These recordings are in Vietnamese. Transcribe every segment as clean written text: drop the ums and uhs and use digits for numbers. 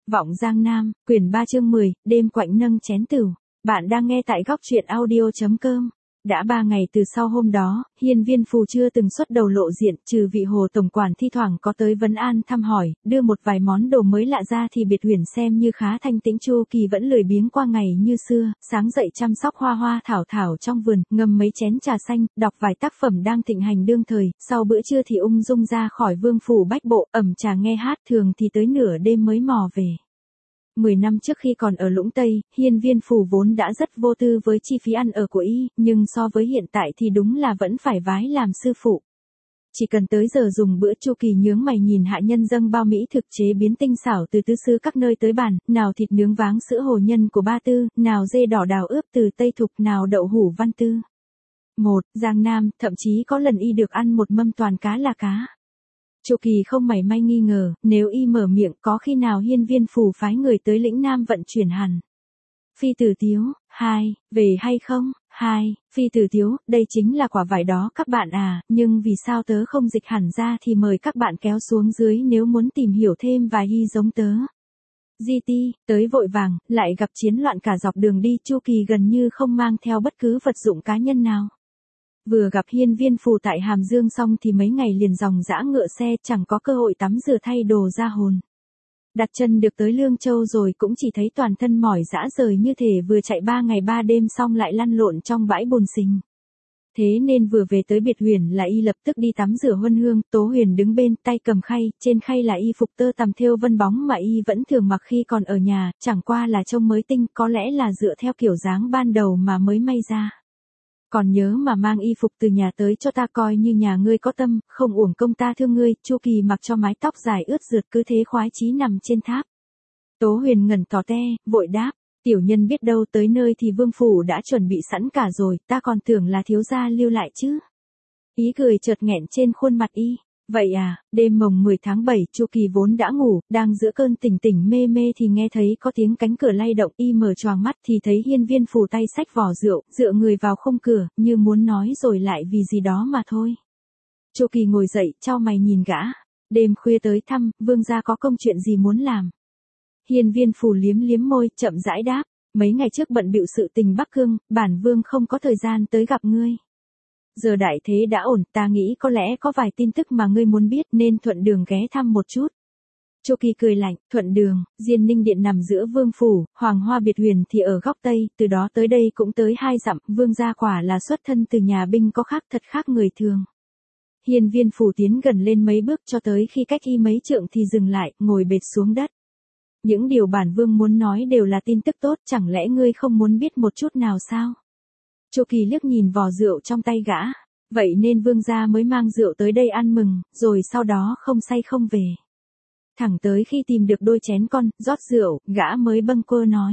Vọng Giang Nam, quyển 3 chương 10, đêm quạnh nâng chén tửu. Bạn đang nghe tại góc truyện audio.com. Đã 3 ngày từ sau hôm đó, Hiên Viên Phù chưa từng xuất đầu lộ diện, trừ vị Hồ tổng quản thi thoảng có tới vấn an thăm hỏi, đưa một vài món đồ mới lạ ra thì Biệt Huyền xem như khá thanh tĩnh. Chu Kỳ vẫn lười biếng qua ngày như xưa, sáng dậy chăm sóc hoa hoa thảo thảo trong vườn, ngâm mấy chén trà xanh, đọc vài tác phẩm đang thịnh hành đương thời, sau bữa trưa thì ung dung ra khỏi vương phủ bách bộ, ẩm trà nghe hát, thường thì tới nửa đêm mới mò về. 10 năm trước khi còn ở Lũng Tây, Hiên Viên Phù vốn đã rất vô tư với chi phí ăn ở của y, nhưng so với hiện tại thì đúng là vẫn phải vái làm sư phụ. Chỉ cần tới giờ dùng bữa, Chu Kỳ nhướng mày nhìn hạ nhân dâng bao mỹ thực chế biến tinh xảo từ tứ xứ các nơi tới bàn, nào thịt nướng váng sữa hồ nhân của Ba Tư, nào dê đỏ đào ướp từ Tây Thục, nào đậu hủ Văn Tư. Giang Nam, thậm chí có lần y được ăn một mâm toàn cá là cá. Chu Kỳ không mảy may nghi ngờ, nếu y mở miệng có khi nào Hiên Viên Phù phái người tới lĩnh Nam vận chuyển hẳn. Phi Tử Tiếu, về hay không? Phi Tử Tiếu, đây chính là quả vải đó các bạn à, nhưng vì sao tớ không dịch hẳn ra thì mời các bạn kéo xuống dưới nếu muốn tìm hiểu thêm vài y giống tớ. Di ti, tới vội vàng, lại gặp chiến loạn cả dọc đường đi, Chu Kỳ gần như không mang theo bất cứ vật dụng cá nhân nào. Vừa gặp Hiên Viên Phù tại Hàm Dương xong thì mấy ngày liền dòng dã ngựa xe, chẳng có cơ hội tắm rửa thay đồ ra hồn. Đặt chân được tới Lương Châu rồi cũng chỉ thấy toàn thân mỏi rã rời, như thể vừa chạy 3 ngày 3 đêm xong lại lăn lộn trong bãi bùn xình. Thế nên vừa về tới Biệt Huyền là y lập tức đi tắm rửa huân hương. Tố Huyền đứng bên, tay cầm khay, trên khay là y phục tơ tằm thêu vân bóng mà y vẫn thường mặc khi còn ở nhà, chẳng qua là trông mới tinh, có lẽ là dựa theo kiểu dáng ban đầu mà mới may ra. Còn nhớ mà mang y phục từ nhà tới cho ta, coi như nhà ngươi có tâm, không uổng công ta thương ngươi. Chu Kỳ mặc cho mái tóc dài ướt rượt cứ thế khoái chí nằm trên tháp. Tố Huyền ngẩn tò te, vội đáp, tiểu nhân biết đâu, tới nơi thì vương phủ đã chuẩn bị sẵn cả rồi, ta còn tưởng là thiếu gia lưu lại chứ. Ý cười chợt nghẹn trên khuôn mặt y. Vậy à, đêm mồng 10 tháng 7, Chu Kỳ vốn đã ngủ, đang giữa cơn tỉnh mê mê thì nghe thấy có tiếng cánh cửa lay động, y mở choàng mắt thì thấy Hiên Viên Phù tay xách vỏ rượu, dựa người vào khung cửa, như muốn nói rồi lại vì gì đó mà thôi. Chu Kỳ ngồi dậy, chau mày nhìn gã. Đêm khuya tới thăm, vương gia có công chuyện gì muốn làm? Hiên Viên Phù liếm liếm môi, chậm rãi đáp, mấy ngày trước bận bịu sự tình Bắc Cương, bản vương không có thời gian tới gặp ngươi. Giờ đại thế đã ổn, ta nghĩ có lẽ có vài tin tức mà ngươi muốn biết nên thuận đường ghé thăm một chút. Chu Kỳ cười lạnh, thuận đường, Diên Ninh Điện nằm giữa vương phủ, Hoàng Hoa Biệt Huyền thì ở góc Tây, từ đó tới đây cũng tới 2 dặm, vương gia quả là xuất thân từ nhà binh có khác, thật khác người thường. Hiên Viên Phù tiến gần lên mấy bước cho tới khi cách y mấy trượng thì dừng lại, ngồi bệt xuống đất. Những điều bản vương muốn nói đều là tin tức tốt, chẳng lẽ ngươi không muốn biết một chút nào sao? Chu Kỳ liếc nhìn vò rượu trong tay gã, vậy nên vương gia mới mang rượu tới đây ăn mừng, rồi sau đó không say không về. Thẳng tới khi tìm được đôi chén con, rót rượu, gã mới bâng quơ nói.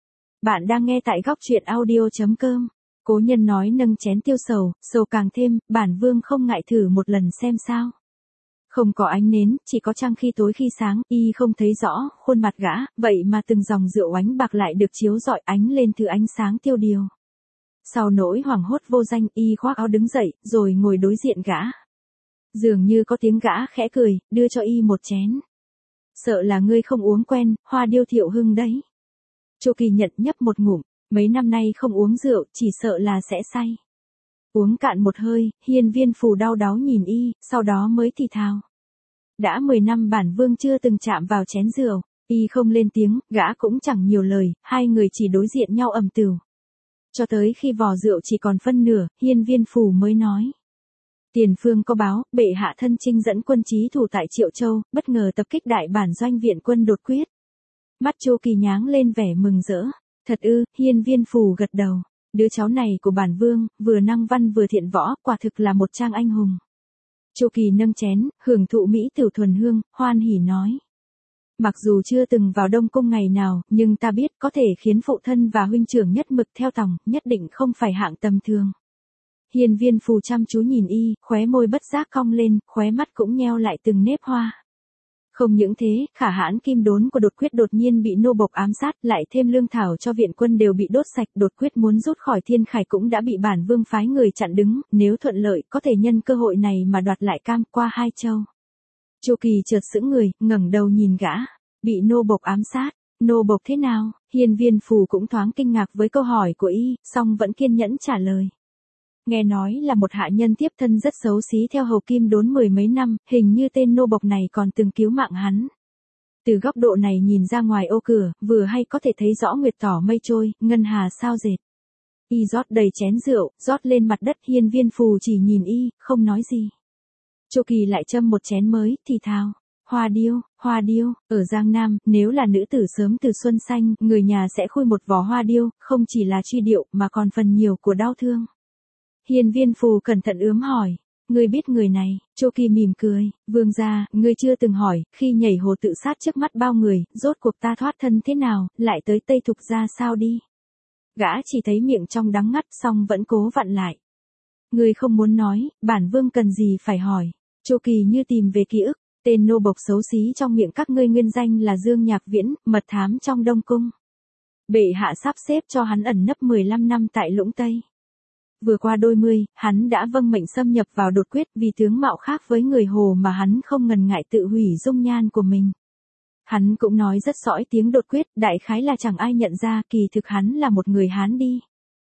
Bạn đang nghe tại góc truyện audio.com. Cố nhân nói nâng chén tiêu sầu, sầu càng thêm, bản vương không ngại thử một lần xem sao. Không có ánh nến, chỉ có trăng khi tối khi sáng, y không thấy rõ khuôn mặt gã, vậy mà từng dòng rượu ánh bạc lại được chiếu rọi ánh lên thứ ánh sáng tiêu điều. Sau nỗi hoảng hốt vô danh, y khoác áo đứng dậy, rồi ngồi đối diện gã. Dường như có tiếng gã khẽ cười, đưa cho y một chén. Sợ là ngươi không uống quen, Hoa Điêu Thiệu Hưng đấy. Chu Kỳ nhận nhấp một ngụm, mấy năm nay không uống rượu, chỉ sợ là sẽ say. Uống cạn một hơi, Hiên Viên Phù đau đáu nhìn y, sau đó mới thì thào. Đã 10 năm bản vương chưa từng chạm vào chén rượu, y không lên tiếng, gã cũng chẳng nhiều lời, hai người chỉ đối diện nhau ầm tửu. Cho tới khi vò rượu chỉ còn phân nửa, Hiên Viên Phù mới nói. Tiền phương có báo, bệ hạ thân chinh dẫn quân chí thủ tại Triệu Châu, bất ngờ tập kích đại bản doanh viện quân đột quyết. Mắt Chu Kỳ nháng lên vẻ mừng rỡ. Thật ư? Hiên Viên Phù gật đầu. Đứa cháu này của bản vương, vừa năng văn vừa thiện võ, quả thực là một trang anh hùng. Chu Kỳ nâng chén, hưởng thụ mỹ tử thuần hương, hoan hỉ nói. Mặc dù chưa từng vào Đông Cung ngày nào, nhưng ta biết có thể khiến phụ thân và huynh trưởng nhất mực theo tòng, nhất định không phải hạng tầm thường. Hiên Viên Phù chăm chú nhìn y, khóe môi bất giác cong lên, khóe mắt cũng nheo lại từng nếp hoa. Không những thế, khả hãn kim đốn của đột quyết đột nhiên bị nô bộc ám sát, lại thêm lương thảo cho viện quân đều bị đốt sạch, đột quyết muốn rút khỏi Thiên Khải cũng đã bị bản vương phái người chặn đứng, nếu thuận lợi có thể nhân cơ hội này mà đoạt lại Cam qua 2 châu. Chu Kỳ chợt sững người, ngẩng đầu nhìn gã. Bị nô bộc ám sát, nô bộc thế nào? Hiên Viên Phù cũng thoáng kinh ngạc với câu hỏi của y, song vẫn kiên nhẫn trả lời. Nghe nói là một hạ nhân tiếp thân rất xấu xí theo hầu Kim Đốn 10 mấy năm, hình như tên nô bộc này còn từng cứu mạng hắn. Từ góc độ này nhìn ra ngoài ô cửa, vừa hay có thể thấy rõ nguyệt tỏ mây trôi, ngân hà sao dệt. Y rót đầy chén rượu, rót lên mặt đất. Hiên Viên Phù chỉ nhìn y, không nói gì. Chu Kỳ lại châm một chén mới, thì thào. Hoa điêu, ở Giang Nam, nếu là nữ tử sớm từ xuân xanh, người nhà sẽ khui một vỏ hoa điêu, không chỉ là truy điệu mà còn phần nhiều của đau thương. Hiên Viên Phù cẩn thận ướm hỏi, ngươi biết người này? Chu Kỳ mỉm cười, vương gia, ngươi chưa từng hỏi, khi nhảy hồ tự sát trước mắt bao người, rốt cuộc ta thoát thân thế nào, lại tới Tây Thục ra sao đi? Gã chỉ thấy miệng trong đắng ngắt, song vẫn cố vặn lại. Ngươi không muốn nói, bản vương cần gì phải hỏi? Chu Kỳ như tìm về ký ức, tên nô bộc xấu xí trong miệng các ngươi nguyên danh là Dương Nhạc Viễn, mật thám trong Đông Cung. Bệ hạ sắp xếp cho hắn ẩn nấp 15 năm tại Lũng Tây. Vừa qua đôi mươi, hắn đã vâng mệnh xâm nhập vào Đột Quyết, vì tướng mạo khác với người Hồ mà hắn không ngần ngại tự hủy dung nhan của mình. Hắn cũng nói rất sõi tiếng Đột Quyết, đại khái là chẳng ai nhận ra, kỳ thực hắn là một người Hán đi.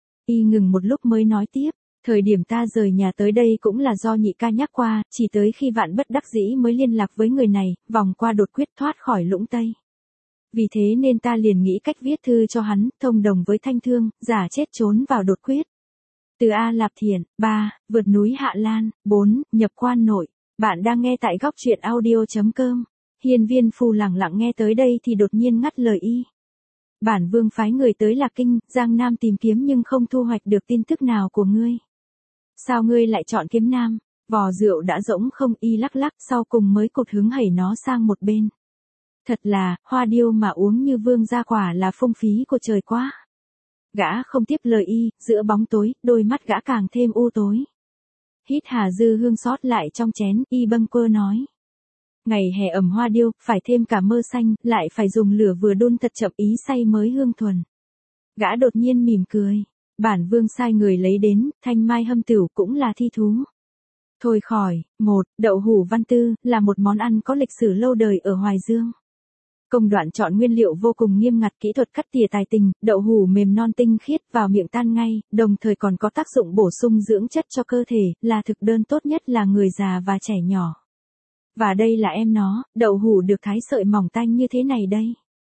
Y ngừng một lúc mới nói tiếp, thời điểm ta rời nhà tới đây cũng là do nhị ca nhắc qua, chỉ tới khi vạn bất đắc dĩ mới liên lạc với người này, vòng qua Đột Quyết thoát khỏi Lũng Tây. Vì thế nên ta liền nghĩ cách viết thư cho hắn, thông đồng với Thanh Thương, giả chết trốn vào Đột Quyết. Từ A Lạp Thiển, 3, vượt núi Hạ Lan, 4, nhập quan nội. Bạn đang nghe tại góc truyện audio.com. Hiên Viên Phù lẳng lặng nghe tới đây thì đột nhiên ngắt lời y. Bản vương phái người tới Lạc Kinh, Giang Nam tìm kiếm nhưng không thu hoạch được tin tức nào của ngươi. Sao ngươi lại chọn Kiếm Nam? Vò rượu đã rỗng không? Y lắc lắc, sau cùng mới cụt hứng hẩy nó sang một bên. Thật là, hoa điêu mà uống như vương gia quả là phung phí của trời quá. Gã không tiếp lời y, giữa bóng tối, đôi mắt gã càng thêm u tối. Hít hà dư hương sót lại trong chén, y bâng quơ nói. Ngày hè ẩm hoa điêu, phải thêm cả mơ xanh, lại phải dùng lửa vừa đun thật chậm ý say mới hương thuần. Gã đột nhiên mỉm cười. Bản vương sai người lấy đến, thanh mai hâm tửu cũng là thi thú. Thôi khỏi, 1. Đậu hủ văn tư, là một món ăn có lịch sử lâu đời ở Hoài Dương. Công đoạn chọn nguyên liệu vô cùng nghiêm ngặt, kỹ thuật cắt tỉa tài tình, đậu hủ mềm non tinh khiết vào miệng tan ngay, đồng thời còn có tác dụng bổ sung dưỡng chất cho cơ thể, là thực đơn tốt nhất là người già và trẻ nhỏ. Và đây là em nó, đậu hủ được thái sợi mỏng tanh như thế này đây.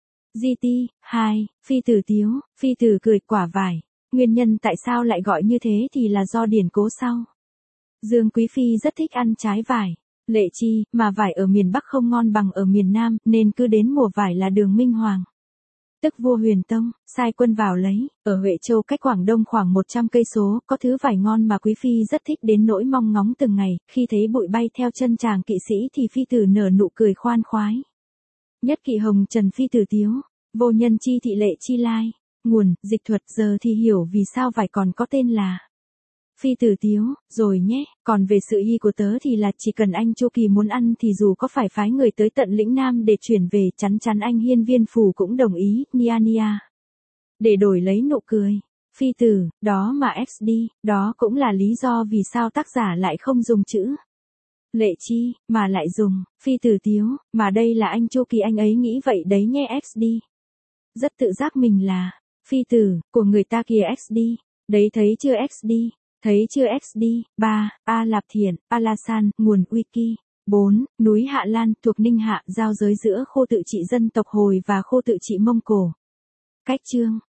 GT, 2, phi tử tiếu, phi tử cười quả vải. Nguyên nhân tại sao lại gọi như thế thì là do điển cố sau. Dương Quý Phi rất thích ăn trái vải. Lệ chi, mà vải ở miền Bắc không ngon bằng ở miền Nam, nên cứ đến mùa vải là Đường Minh Hoàng, tức vua Huyền Tông, sai quân vào lấy. Ở Huệ Châu cách Quảng Đông khoảng 100 cây số, có thứ vải ngon mà Quý Phi rất thích đến nỗi mong ngóng từng ngày, khi thấy bụi bay theo chân chàng kỵ sĩ thì phi tử nở nụ cười khoan khoái. Nhất kỵ hồng trần phi tử tiếu, vô nhân chi thị lệ chi lai. Nguồn, dịch thuật, giờ thì hiểu vì sao vải còn có tên là phi tử tiếu, rồi nhé. Còn về sự y của tớ thì là chỉ cần anh Chu Kỳ muốn ăn thì dù có phải phái người tới tận lĩnh Nam để chuyển về, chắn chắn anh Hiên Viên Phù cũng đồng ý, nia nia. Để đổi lấy nụ cười. Phi tử, đó mà XD, đó cũng là lý do vì sao tác giả lại không dùng chữ Lệ Chi, mà lại dùng phi tử tiếu, mà đây là anh Chu Kỳ anh ấy nghĩ vậy đấy nhé XD. Rất tự giác mình là phi tử của người ta kìa XD. Đấy thấy chưa XD? Thấy chưa XD? 3. A Lạp Thiển, Alasan, nguồn Wiki. 4. Núi Hạ Lan, thuộc Ninh Hạ, giao giới giữa Khô Tự Trị dân tộc Hồi và Khô Tự Trị Mông Cổ. Cách chương